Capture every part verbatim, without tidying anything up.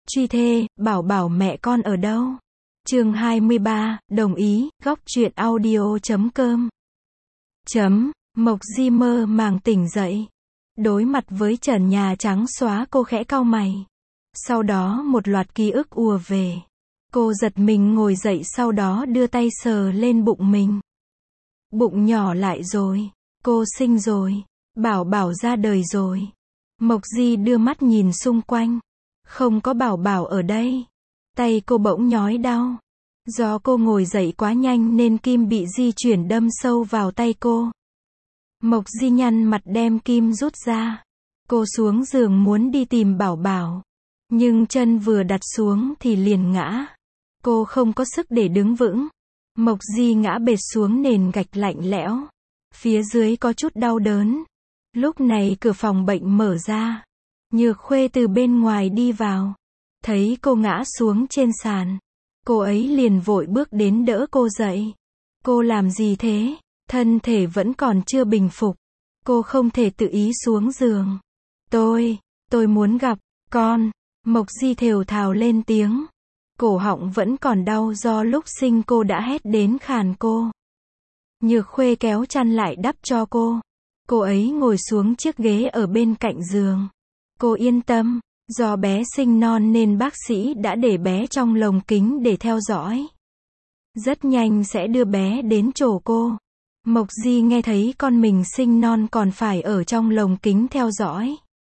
Truy thê, bảo bảo mẹ con ở đâu? Chương hai mươi ba, đồng ý, góc truyện audio chấm com. Chấm, Mộc Di mơ màng tỉnh dậy. Đối mặt với trần nhà trắng xóa, cô khẽ cau mày. Sau đó một loạt ký ức ùa về. Cô giật mình ngồi dậy, sau đó đưa tay sờ lên bụng mình. Bụng nhỏ lại rồi. Cô sinh rồi. Bảo bảo ra đời rồi. Mộc Di đưa mắt nhìn xung quanh. Không có bảo bảo ở đây. Tay cô bỗng nhói đau. Do cô ngồi dậy quá nhanh nên kim bị di chuyển đâm sâu vào tay cô. Mộc Di nhăn mặt đem kim rút ra. Cô xuống giường muốn đi tìm bảo bảo. Nhưng chân vừa đặt xuống thì liền ngã. Cô không có sức để đứng vững. Mộc Di ngã bệt xuống nền gạch lạnh lẽo. Phía dưới có chút đau đớn. Lúc này cửa phòng bệnh mở ra. Nhược Khuê từ bên ngoài đi vào. Thấy cô ngã xuống trên sàn. Cô ấy liền vội bước đến đỡ cô dậy. Cô làm gì thế? Thân thể vẫn còn chưa bình phục. Cô không thể tự ý xuống giường. Tôi, tôi muốn gặp con. Mộc Di thều thào lên tiếng. Cổ họng vẫn còn đau do lúc sinh cô đã hét đến khàn cô. Nhược Khuê kéo chăn lại đắp cho cô. Cô ấy ngồi xuống chiếc ghế ở bên cạnh giường. Cô yên tâm, do bé sinh non nên bác sĩ đã để bé trong lồng kính để theo dõi. Rất nhanh sẽ đưa bé đến chỗ cô. Mộc Di nghe thấy con mình sinh non còn phải ở trong lồng kính theo dõi.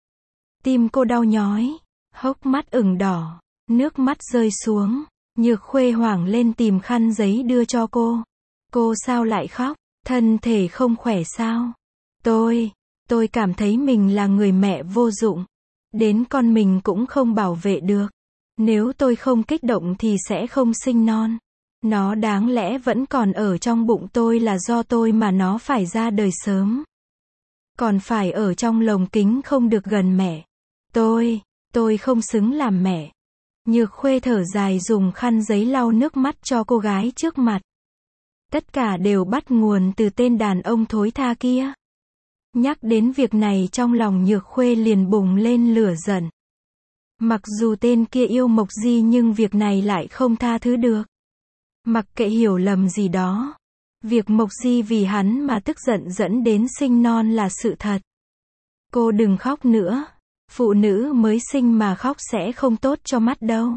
Tim cô đau nhói, hốc mắt ửng đỏ, nước mắt rơi xuống. Nhược Khuê hoảng lên tìm khăn giấy đưa cho cô. Cô sao lại khóc? Thân thể không khỏe sao? Tôi, tôi cảm thấy mình là người mẹ vô dụng. Đến con mình cũng không bảo vệ được. Nếu tôi không kích động thì sẽ không sinh non. Nó đáng lẽ vẫn còn ở trong bụng tôi là do tôi mà nó phải ra đời sớm. Còn phải ở trong lồng kính không được gần mẹ. Tôi, tôi không xứng làm mẹ. Nhược Khuê thở dài dùng khăn giấy lau nước mắt cho cô gái trước mặt. Tất cả đều bắt nguồn từ tên đàn ông thối tha kia. Nhắc đến việc này trong lòng Nhược Khuê liền bùng lên lửa giận. Mặc dù tên kia yêu Mộc Di nhưng việc này lại không tha thứ được. Mặc kệ hiểu lầm gì đó. Việc Mộc Di vì hắn mà tức giận dẫn đến sinh non là sự thật. Cô đừng khóc nữa. Phụ nữ mới sinh mà khóc sẽ không tốt cho mắt đâu.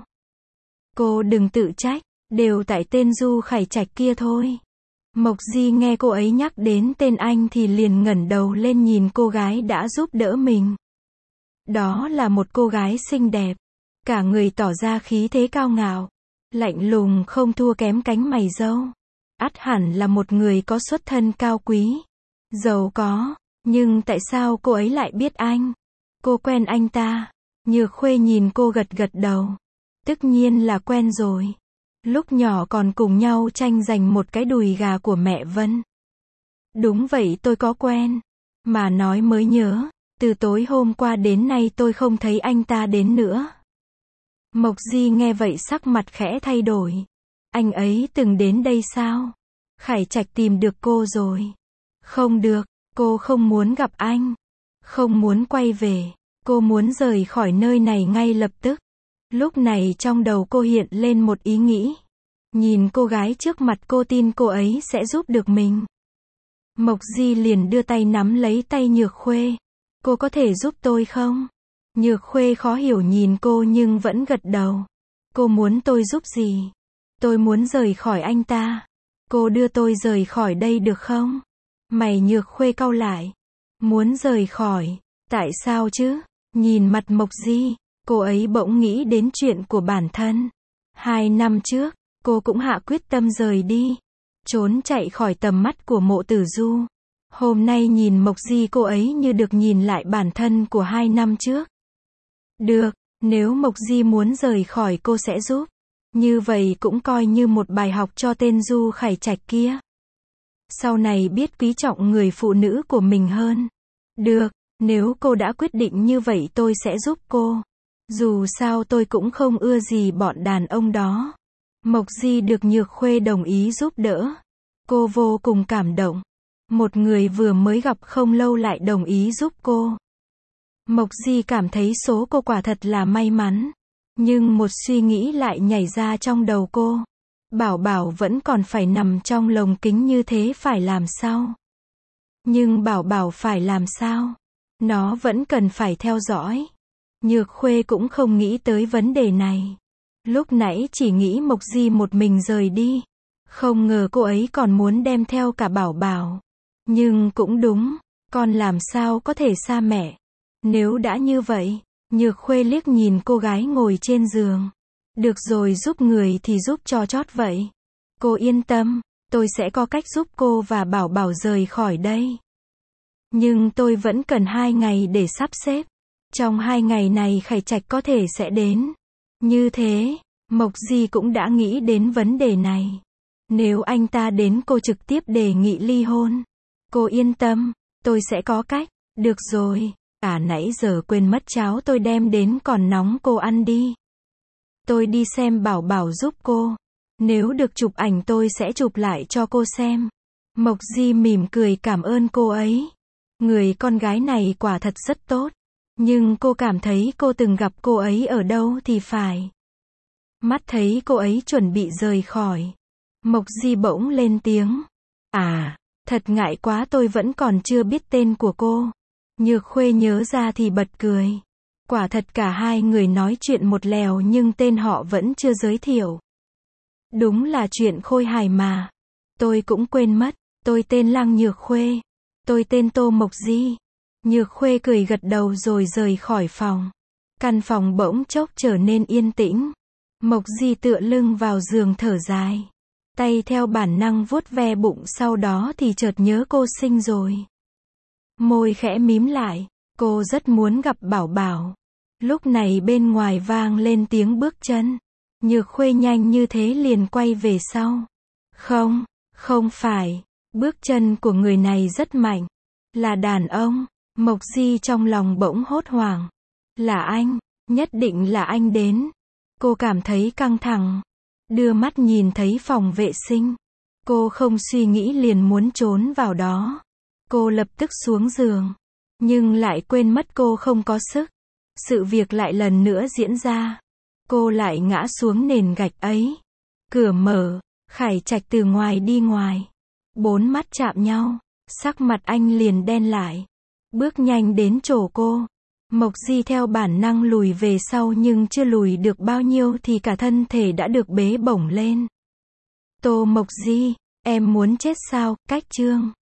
Cô đừng tự trách. Đều tại tên Du Khải Trạch kia thôi. Mộc Di nghe cô ấy nhắc đến tên anh thì liền ngẩng đầu lên nhìn cô gái đã giúp đỡ mình. Đó là một cô gái xinh đẹp. Cả người tỏ ra khí thế cao ngạo. Lạnh lùng không thua kém cánh mày râu. Ắt hẳn là một người có xuất thân cao quý. Giàu có. Nhưng tại sao cô ấy lại biết anh? Cô quen anh ta. Nhược Khuê nhìn cô gật gật đầu. Tất nhiên là quen rồi. Lúc nhỏ còn cùng nhau tranh giành một cái đùi gà của mẹ Vân. Đúng vậy, tôi có quen. Mà nói mới nhớ, từ tối hôm qua đến nay tôi không thấy anh ta đến nữa. Mộc Di nghe vậy sắc mặt khẽ thay đổi. Anh ấy từng đến đây sao? Khải Trạch tìm được cô rồi. Không được, cô không muốn gặp anh. Không muốn quay về. Cô muốn rời khỏi nơi này ngay lập tức. Lúc này trong đầu cô hiện lên một ý nghĩ. Nhìn cô gái trước mặt cô tin cô ấy sẽ giúp được mình. Mộc Di liền đưa tay nắm lấy tay Nhược Khuê. Cô có thể giúp tôi không? Nhược Khuê khó hiểu nhìn cô nhưng vẫn gật đầu. Cô muốn tôi giúp gì? Tôi muốn rời khỏi anh ta. Cô đưa tôi rời khỏi đây được không? Mày Nhược Khuê cau lại. Muốn rời khỏi? Tại sao chứ? Nhìn mặt Mộc Di, cô ấy bỗng nghĩ đến chuyện của bản thân. Hai năm trước, cô cũng hạ quyết tâm rời đi. Trốn chạy khỏi tầm mắt của Mộ Tử Du. Hôm nay nhìn Mộc Di cô ấy như được nhìn lại bản thân của hai năm trước. Được, nếu Mộc Di muốn rời khỏi cô sẽ giúp. Như vậy cũng coi như một bài học cho tên Du Khải Trạch kia. Sau này biết quý trọng người phụ nữ của mình hơn. Được, nếu cô đã quyết định như vậy tôi sẽ giúp cô. Dù sao tôi cũng không ưa gì bọn đàn ông đó. Mộc Di được Nhược Khuê đồng ý giúp đỡ. Cô vô cùng cảm động. Một người vừa mới gặp không lâu lại đồng ý giúp cô. Mộc Di cảm thấy số cô quả thật là may mắn. Nhưng một suy nghĩ lại nhảy ra trong đầu cô. Bảo Bảo vẫn còn phải nằm trong lồng kính như thế phải làm sao? Nhưng Bảo Bảo phải làm sao? Nó vẫn cần phải theo dõi. Nhược Khuê cũng không nghĩ tới vấn đề này. Lúc nãy chỉ nghĩ Mộc Di một mình rời đi. Không ngờ cô ấy còn muốn đem theo cả Bảo Bảo. Nhưng cũng đúng, con làm sao có thể xa mẹ. Nếu đã như vậy, Nhược Khuê liếc nhìn cô gái ngồi trên giường. Được rồi, giúp người thì giúp cho chót vậy. Cô yên tâm, tôi sẽ có cách giúp cô và Bảo Bảo rời khỏi đây. Nhưng tôi vẫn cần hai ngày để sắp xếp. Trong hai ngày này Khải Trạch có thể sẽ đến. Như thế, Mộc Di cũng đã nghĩ đến vấn đề này. Nếu anh ta đến cô trực tiếp đề nghị ly hôn. Cô yên tâm, tôi sẽ có cách. Được rồi, cả nãy giờ quên mất cháo tôi đem đến còn nóng, cô ăn đi. Tôi đi xem Bảo Bảo giúp cô. Nếu được chụp ảnh tôi sẽ chụp lại cho cô xem. Mộc Di mỉm cười cảm ơn cô ấy. Người con gái này quả thật rất tốt. Nhưng cô cảm thấy cô từng gặp cô ấy ở đâu thì phải. Mắt thấy cô ấy chuẩn bị rời khỏi. Mộc Di bỗng lên tiếng. À, thật ngại quá, tôi vẫn còn chưa biết tên của cô. Nhược Khuê nhớ ra thì bật cười. Quả thật cả hai người nói chuyện một lèo nhưng tên họ vẫn chưa giới thiệu. Đúng là chuyện khôi hài mà. Tôi cũng quên mất. Tôi tên Lăng Nhược Khuê. Tôi tên Tô Mộc Di. Nhược Khuê cười gật đầu rồi rời khỏi phòng. Căn phòng bỗng chốc trở nên yên tĩnh. Mộc Di tựa lưng vào giường thở dài. Tay theo bản năng vuốt ve bụng, sau đó thì chợt nhớ cô sinh rồi. Môi khẽ mím lại. Cô rất muốn gặp Bảo Bảo. Lúc này bên ngoài vang lên tiếng bước chân. Nhược Khuê nhanh như thế liền quay về sau. Không, không phải. Bước chân của người này rất mạnh. Là đàn ông. Mộc Di trong lòng bỗng hốt hoảng. Là anh, nhất định là anh đến. Cô cảm thấy căng thẳng. Đưa mắt nhìn thấy phòng vệ sinh. Cô không suy nghĩ liền muốn trốn vào đó. Cô lập tức xuống giường. Nhưng lại quên mất cô không có sức. Sự việc lại lần nữa diễn ra. Cô lại ngã xuống nền gạch ấy. Cửa mở, Khải Trạch từ ngoài đi ngoài. Bốn mắt chạm nhau. Sắc mặt anh liền đen lại. Bước nhanh đến chỗ cô. Mộc Di theo bản năng lùi về sau nhưng chưa lùi được bao nhiêu thì cả thân thể đã được bế bổng lên. Tô Mộc Di, em muốn chết sao? Cách chương